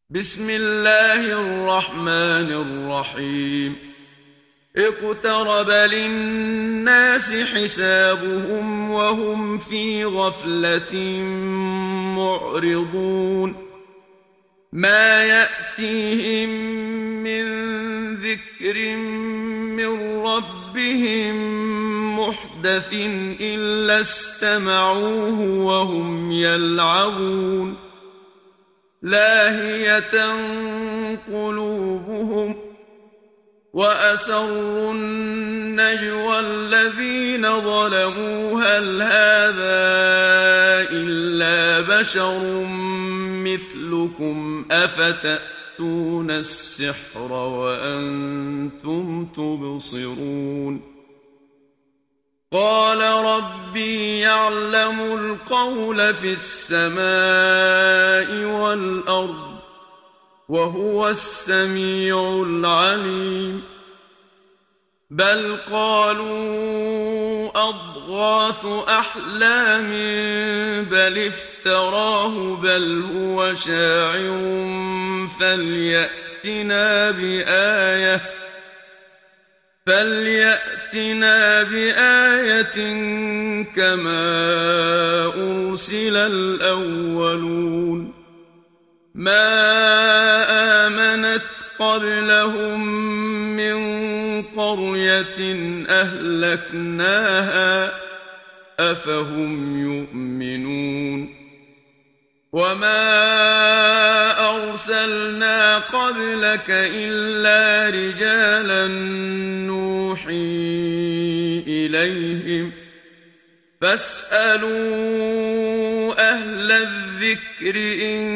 بسم الله الرحمن الرحيم. اقترب للناس حسابهم وهم في غفلة معرضون. ما يأتيهم من ذكر من ربهم محدث إلا استمعوه وهم يلعبون. لاهية قلوبهم وأسروا النجوى الذين ظلموا هل هذا إلا بشر مثلكم أفتأتون السحر وأنتم تبصرون. قال ربي يعلم القول في السماء والأرض وهو السميع العليم. بل قالوا أضغاث أحلام بل افتراه بل هو شاعر فليأتنا بآية كما أرسل الأولون. ما آمنت قبلهم من قرية أهلكناها أفهم يؤمنون. وما أرسلنا قبلك إلا رجالا نوحي إليهم فاسألوا أهل الذكر إن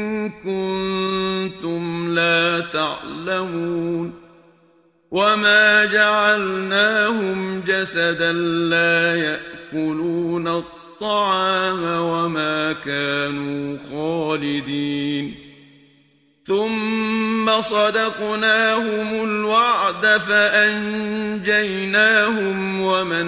كنتم لا تعلمون. وما جعلناهم جسدا لا يأكلون الطعام وما كانوا خالدين. ثم صدقناهم الوعد فأنجيناهم ومن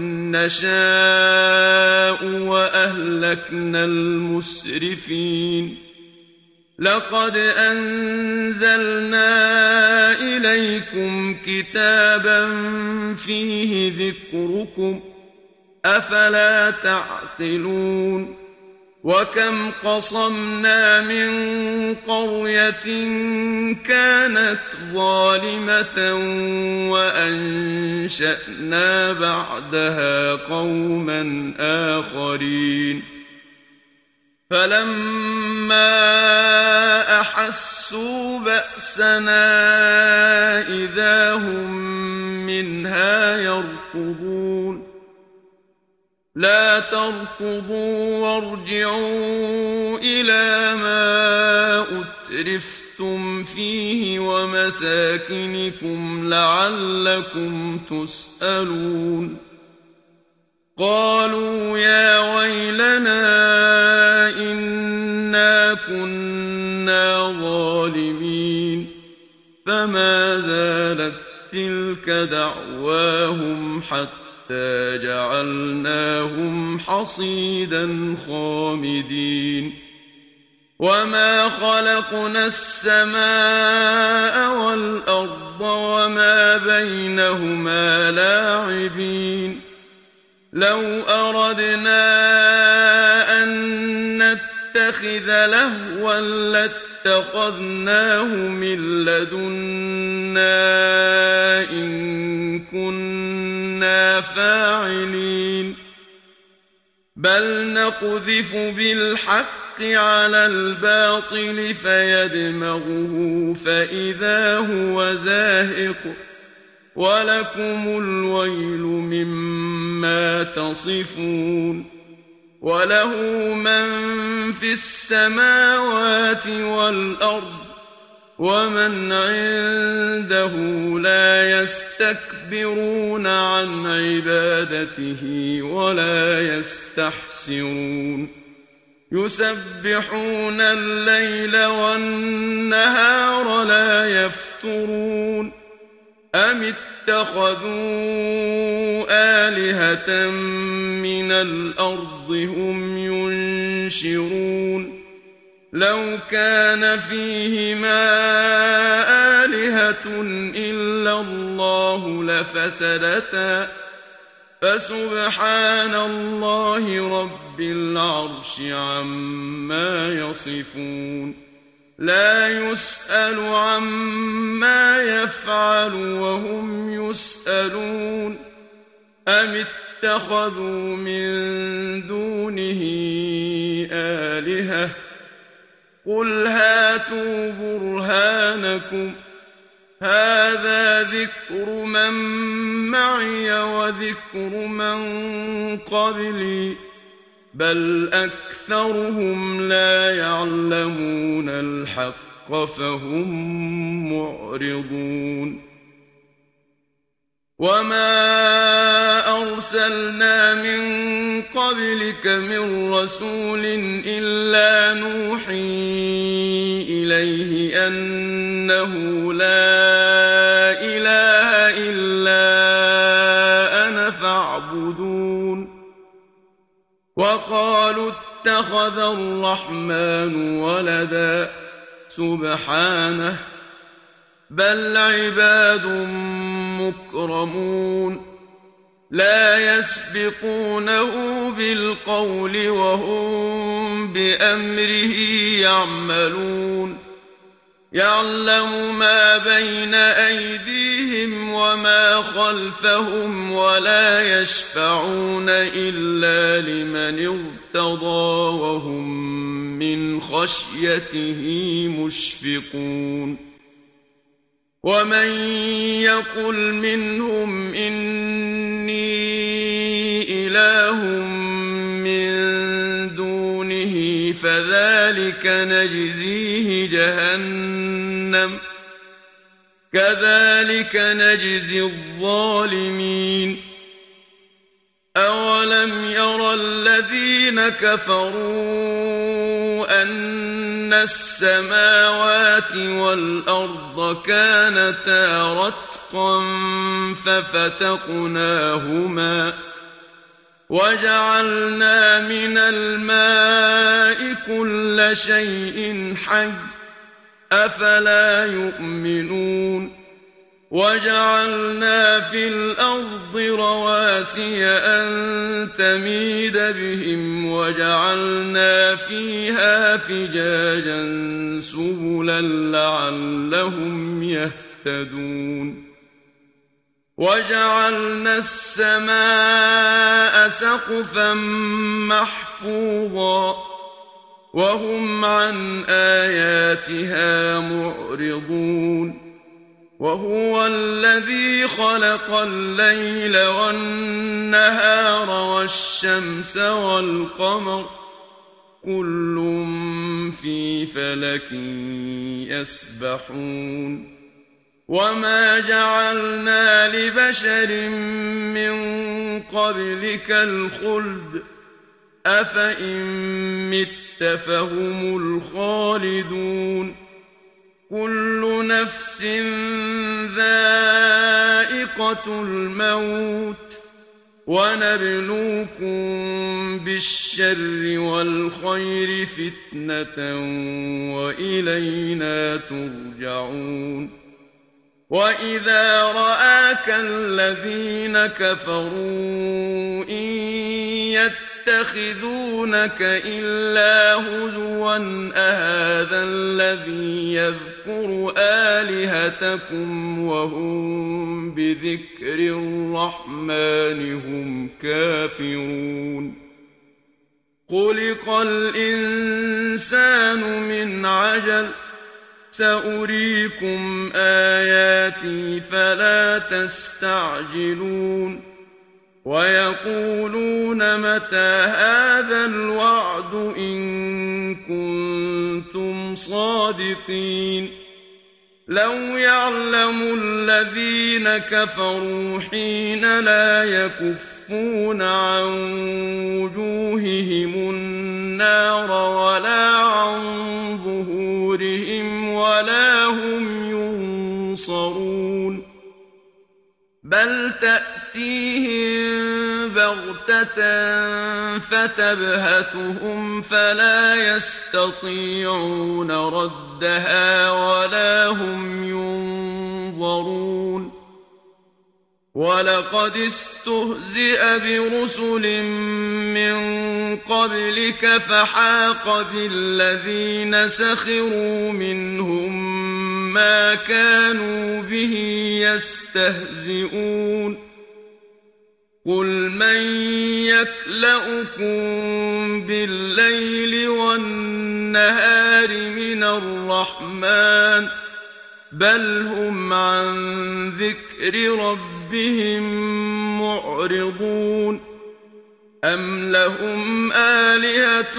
نشاء وأهلكنا المسرفين. لقد أنزلنا إليكم كتابا فيه ذكركم أفلا تعقلون. وكم قصمنا من قرية كانت ظالمة وأنشأنا بعدها قوما آخرين. فلما أحسوا بأسنا إذا هم منها يركضون. لا تركضوا وارجعوا إلى ما أترفتم فيه ومساكنكم لعلكم تسألون. قالوا يا ويلنا إنا كنا ظالمين. فما زالت تلك دعواهم حتى جعلناهم حصيدا خامدين. وما خلقنا السماء والأرض وما بينهما لاعبين. لو أردنا أن نتخذ لهوا لاتخذناه من لدنا إن كنا فاعلين. بل نقذف بالحق على الباطل فيدمغه فإذا هو زاهق ولكم الويل مما تصفون. وله من في السماوات والأرض ومن عنده لا يستكبرون عن عبادته ولا يستحسرون. يسبحون الليل والنهار لا يفترون. أم اتخذوا آلهة من الأرض هم ينشرون. لو كان فيهما آلهة إلا الله لفسدتا فسبحان الله رب العرش عما يصفون لا يسأل عما يفعل وهم يسألون أم اتخذوا من دونه آلهة قل هاتوا برهانكم هذا ذكر من معي وذكر من قبلي بل أكثرهم لا يعلمون الحق فهم معرضون وما أرسلنا من قبلك من رسول إلا نوحي إليه أنه لا إله إلا أنا فاعبدون وقالوا اتخذ الرحمن ولدا سبحانه بل عباد مكرمون لا يسبقونه بالقول وهم بأمره يعملون يعلم ما بين أيديهم وما خلفهم ولا يشفعون إلا لمن ارتضى وهم من خشيته مشفقون ومن يقل منهم إني إله من دونه فذلك نجزيه جهنم كذلك نجزي الظالمين أولم يرى الذين كفروا أن السماوات والأرض كانتا رتقا ففتقناهما وجعلنا من الماء كل شيء حي أفلا يؤمنون وجعلنا في الأرض رواسي أن تميد بهم وجعلنا فيها فجاجا سبلا لعلهم يهتدون وجعلنا السماء سقفا محفوظا وهم عن آياتها معرضون وهو الذي خلق الليل والنهار والشمس والقمر كل في فلك يسبحون وما جعلنا لبشر من قبلك الخلد أفإن مت فهم الخالدون كل نفس ذائقة الموت ونبلوكم بالشر والخير فتنة وإلينا ترجعون وإذا رآك الذين كفروا إن يتخذونك إلا هزوا أهذا الذي يذكر آلهتكم وهم بذكر الرحمن هم كافرون خلق الإنسان من عجل سأريكم آياتي فلا تستعجلون ويقولون متى هذا الوعد إن كنتم صادقين لو يعلم الذين كفروا حين لا يكفون عن وجوههم النار ولا عن ظهورهم ولا هم ينصرون بل تأتيهم بغتة فتبهتهم فلا يستطيعون ردها ولا هم ينظرون ولقد استهزئ برسل من قبلك فحاق بالذين سخروا منهم ما كانوا به يستهزئون قل من يكلؤكم بالليل والنهار من الرحمن بل هم عن ذكر ربهم معرضون أم لهم آلهة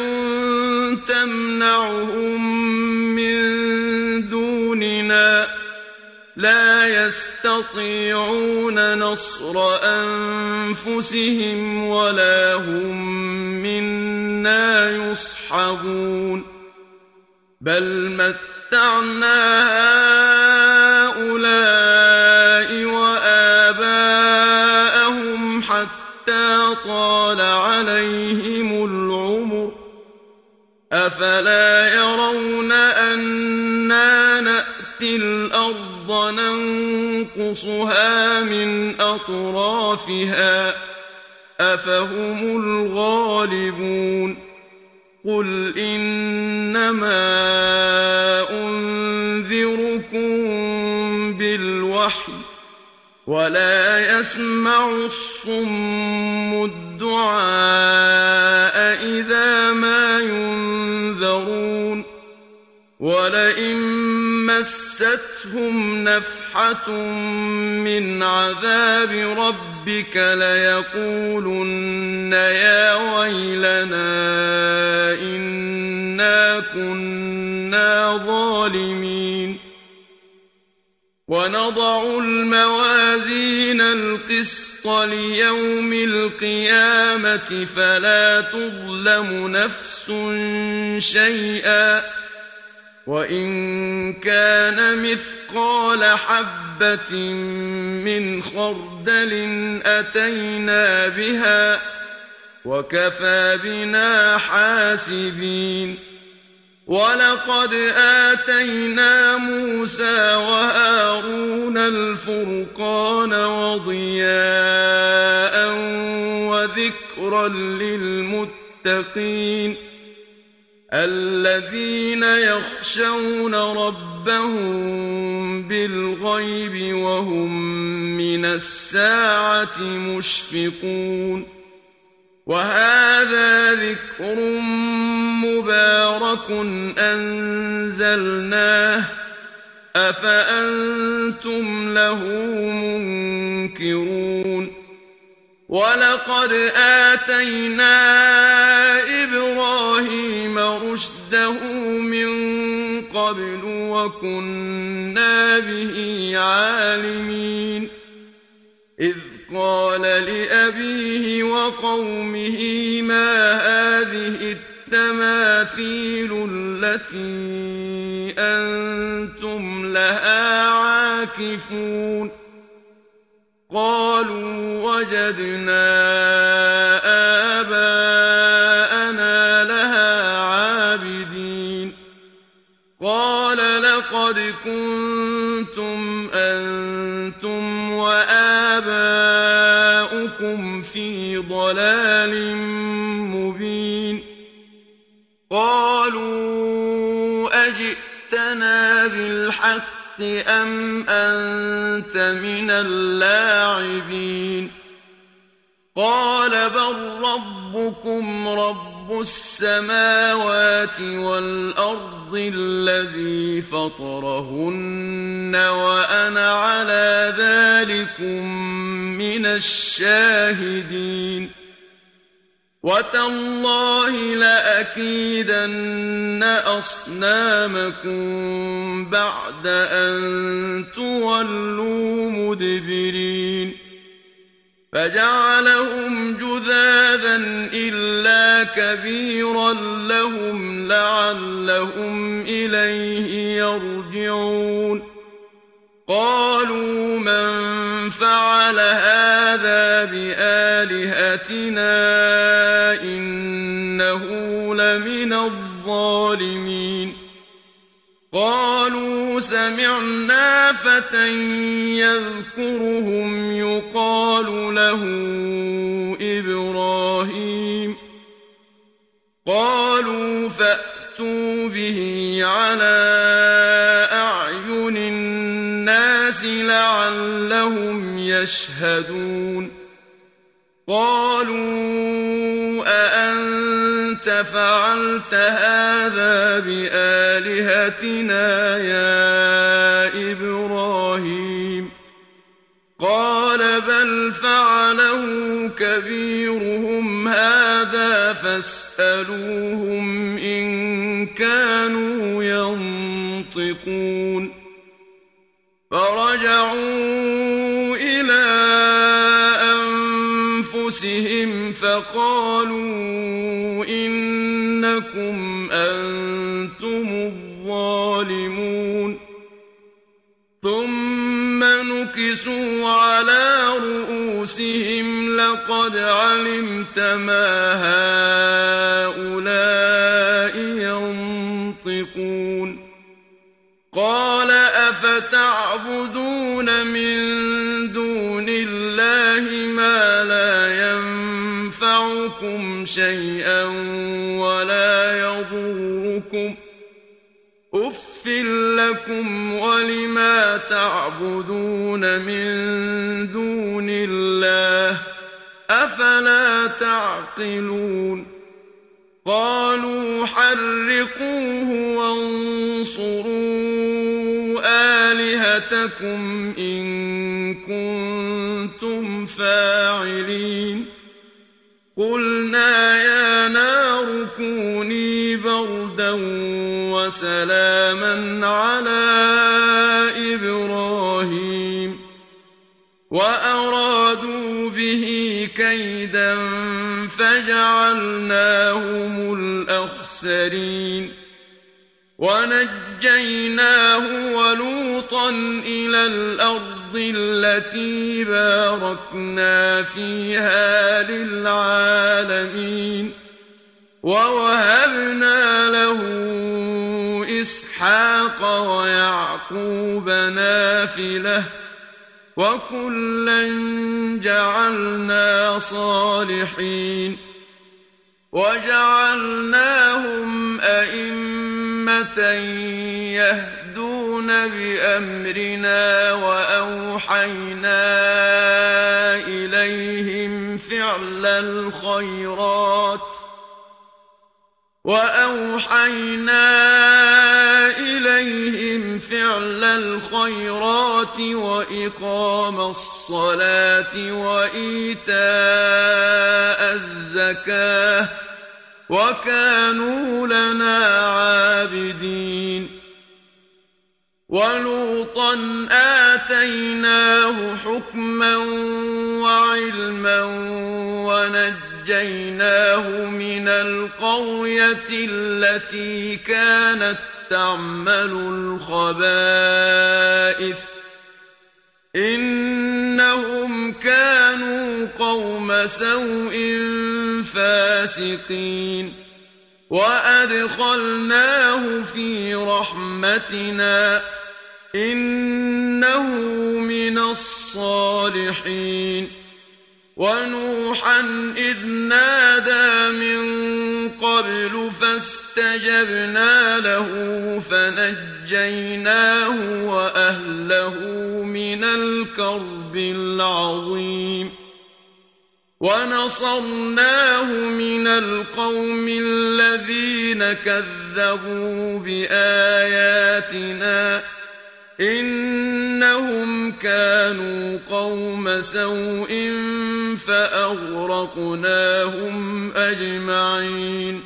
تمنعهم من دوننا لا يستطيعون نصر أنفسهم ولا هم منا يصحبون بل متعنا هؤلاء وآباءهم حتى طال عليهم العمر أفلا يرون أنا نأتي الأرض ننقصها من أطرافها أفهم الغالبون قل إنما أنذركم بالوحي ولا يسمع الصم الدعاء إذا ما ينذرون ولئن مستهم نفحة من عذاب ربك ليقولن يا ويلنا إنا كنا ظالمين ونضع الموازين القسط ليوم القيامة فلا تظلم نفس شيئا وإن كان مثقال حبة من خردل أتينا بها وكفى بنا حاسبين ولقد آتينا موسى وهارون الفرقان وضياء وذكرا للمتقين الذين يخشون ربهم بالغيب وهم من الساعة مشفقون وهذا ذكر مبارك أنزلناه أفأنتم له منكرون ولقد آتينا إبراهيم رشده من قبل وكنا به عالمين إذ قال لأبيه وقومه ما هذه التماثيل التي أنتم لها عاكفون قالوا وجدنا آباءنا لها عابدين قال لقد كنتم أنتم وآباؤكم في ضلال مبين قالوا أجئتنا بالحق أم أنت من اللاعبين قال بل ربكم رب السماوات والأرض الذي فطرهن وأنا على ذلكم من الشاهدين وتالله لأكيدن أصنامكم بعد أن تولوا مدبرين فجعلهم جذاذا إلا كبيرا لهم لعلهم إليه يرجعون قالوا من فعل هذا بآلهتنا إنه لمن الظالمين قالوا سمعنا فتى يذكرهم يقال له إبراهيم قالوا فأتوا به على أعين الناس لعلهم يشهدون قالوا أأنت فعلت هذا بآلهتنا يا إبراهيم قال بل فعله كبيرهم هذا فاسألوهم إن كانوا ينطقون فرجعوا إلى أنفسهم فقالوا إنكم أنتم الظالمون ثم نكسوا على رؤوسهم لقد علمت ما هؤلاء ينطقون قال أفتعبدون من دون الله ما لا ينفعكم شيئا ولا يضركم أف لكم ولما تعبدون من دون الله أفلا تعقلون قالوا حرقوه وانصروا آلهتكم إن كنتم فاعلين قلنا يا نار كوني بردا وسلاما على إبراهيم وأرادوا به كيدا فجعلناهم الأخسرين ونجيناه ولوطا إلى الأرض التي باركنا فيها للعالمين ووهبنا له إسحاق ويعقوب نافلة وكلا جعلنا صالحين وجعلناهم أئمة يهدون بأمرنا وأوحينا إليهم فعل الخيرات وإقام الصلاة وإيتاء الزكاة وكانوا لنا عابدين ولوطا آتيناه حكما وعلما ونجيناه من القرية التي كانت تعمل الخبائث إنهم كانوا قوم سوء فاسقين وأدخلناه في رحمتنا إنه من الصالحين ونوحا إذ نادى من قبل فاستجبنا له فنجيناه وأهله من الكرب العظيم ونصرناه من القوم الذين كذبوا بآياتنا إنهم كانوا قوم سوء فأغرقناهم أجمعين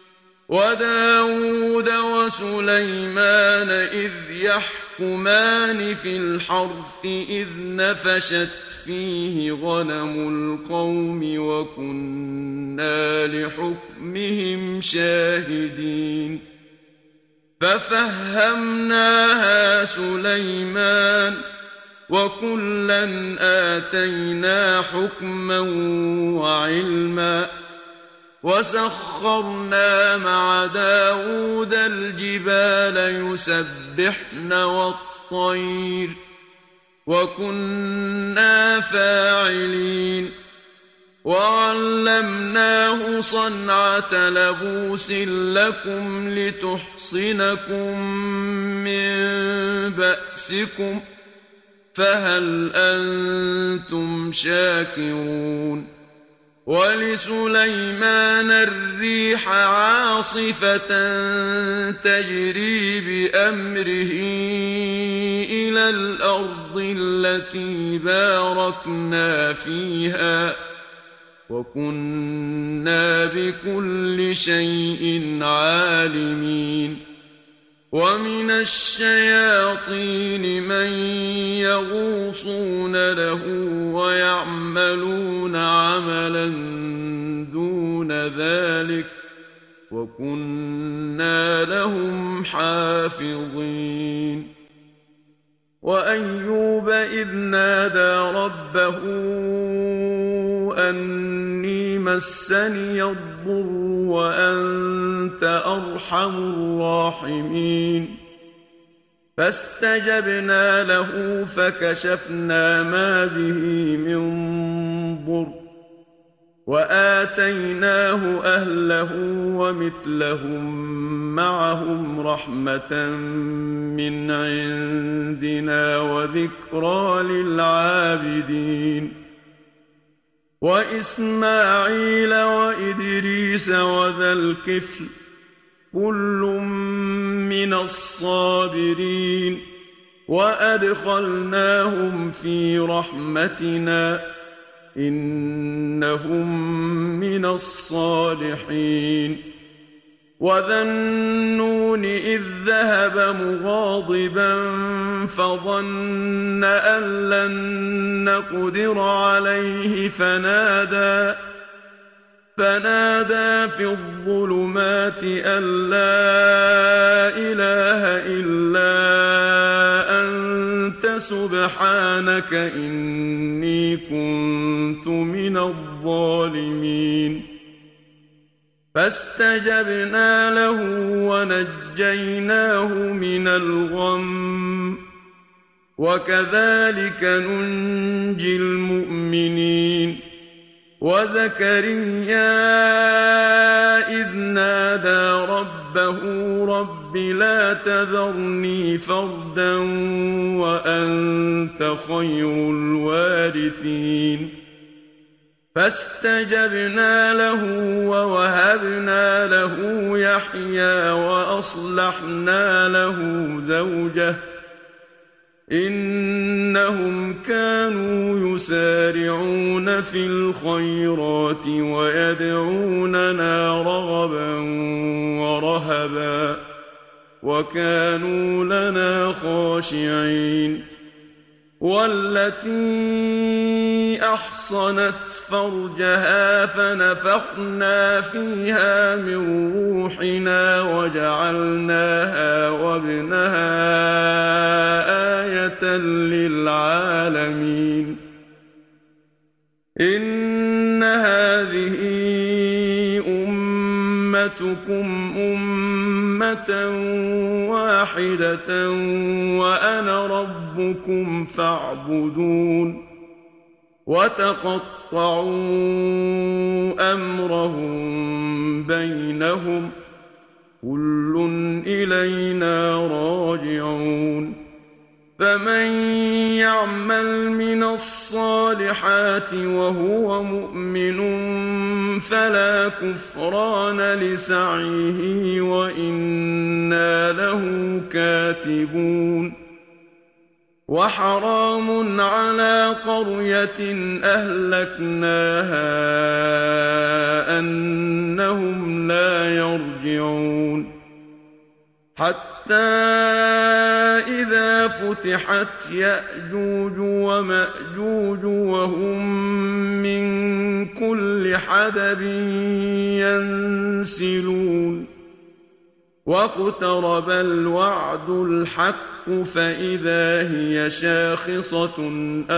وداود وسليمان إذ يحكمان في الحرث إذ نفشت فيه غنم القوم وكنا لحكمهم شاهدين ففهمناها سليمان وكلا آتينا حكما وعلما وسخرنا مع داود الجبال يسبحن والطير وكنا فاعلين وعلمناه صنعة لبوس لكم لتحصنكم من بأسكم فهل أنتم شاكرون ولسليمان الريح عاصفة تجري بأمره إلى الأرض التي باركنا فيها وكنا بكل شيء عالمين ومن الشياطين من يغوصون له ويعملون عملا دون ذلك وكنا لهم حافظين وأيوب إذ نادى ربه أني مسني الضر وأنت أرحم الراحمين فاستجبنا له فكشفنا ما به من ضر وآتيناه أهله ومثلهم معهم رحمة من عندنا وذكرى للعابدين وإسماعيل وإدريس وذا الكفل كل من الصابرين وأدخلناهم في رحمتنا إنهم من الصالحين وذا النون إذ ذهب مغاضبا فظن أن لن نقدر عليه فنادى في الظلمات أن لا إله إلا أنت سبحانك إني كنت من الظالمين فاستجبنا له ونجيناه من الغم وكذلك ننجي المؤمنين وزكريا إذ نادى ربه رب لا تذرني فردا وأنت خير الوارثين فاستجبنا له ووهبنا له يحيى وأصلحنا له زوجه إنهم كانوا يسارعون في الخيرات ويدعوننا رغبا ورهبا وكانوا لنا خاشعين والتي أحصنت فرجها فنفخنا فيها من روحنا وجعلناها وابنها آية للعالمين إن هذه أمتكم أمة واحدة وأنا ربكم فاعبدون وتقطعوا أمرهم بينهم كل إلينا راجعون فمن يعمل من الصالحات وهو مؤمن فلا كفران لسعيه وإنا له كاتبون وحرام على قرية أهلكناها أنهم لا يرجعون حتى إذا فتحت يأجوج ومأجوج وهم من كل حدب ينسلون واقترب الوعد الحق فإذا هي شاخصة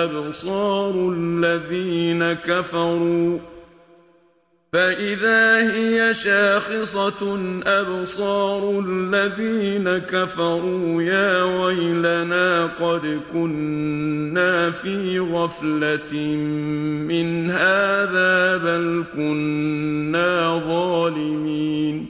أبصار الذين كفروا يا ويلنا قد كنا في غفلة من هذا بل كنا ظالمين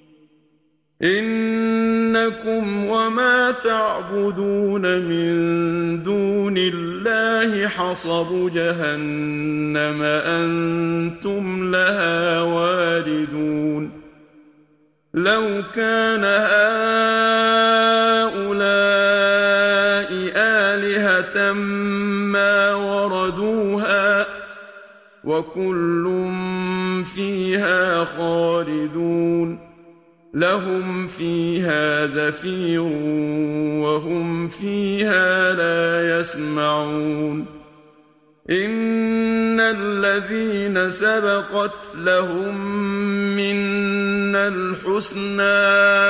إنكم وما تعبدون من دون الله حصب جهنم أنتم لها واردون لو كان هؤلاء آلهة ما وردوها وكل فيها خالدون لهم فيها زفير وهم فيها لا يسمعون إن الذين سبقت لهم منا الحسنى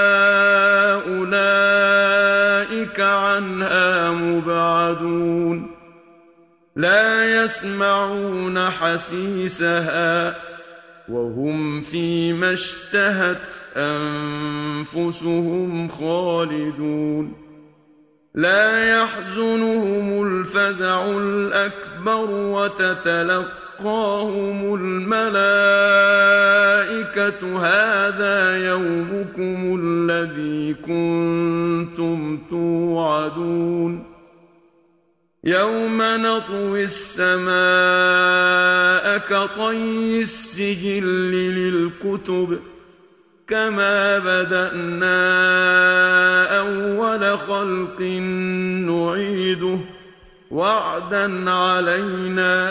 أولئك عنها مبعدون لا يسمعون حسيسها وهم فيما اشتهت أنفسهم خالدون لا يحزنهم الفزع الأكبر وتتلقاهم الملائكة هذا يومكم الذي كنتم توعدون يوم نطوي السماء كطي السجل للكتب كما بدأنا أول خلق نعيده وعدا علينا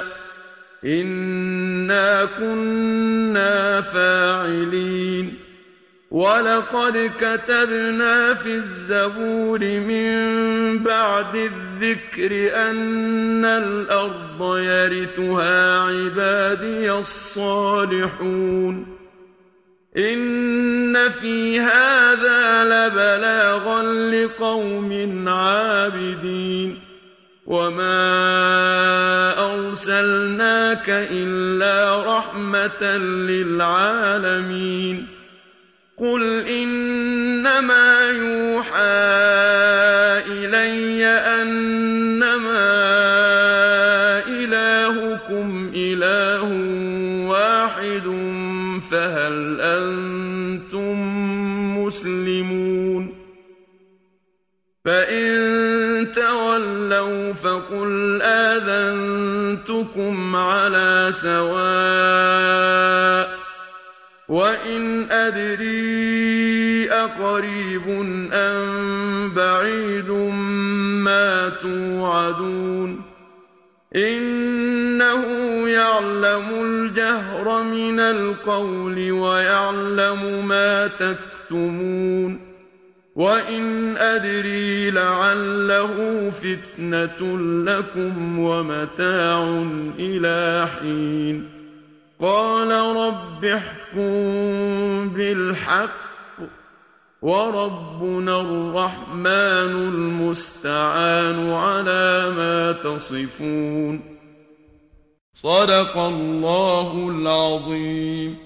إنا كنا فاعلين ولقد كتبنا في الزبور من بعد الذكر أن الأرض يرثها عبادي الصالحون إن في هذا لبلاغا لقوم عابدين وما أرسلناك إلا رحمة للعالمين قل إنما يوحى إلي أنما إلهكم إله واحد فهل أنتم مسلمون فإن تولوا فقل آذنتكم على سواء وإن أدري أقريب أم بعيد ما توعدون إنه يعلم الجهر من القول ويعلم ما تكتمون وإن أدري لعله فتنة لكم ومتاع إلى حين قال رب احكم بالحق وربنا الرحمن المستعان على ما تصفون صدق الله العظيم.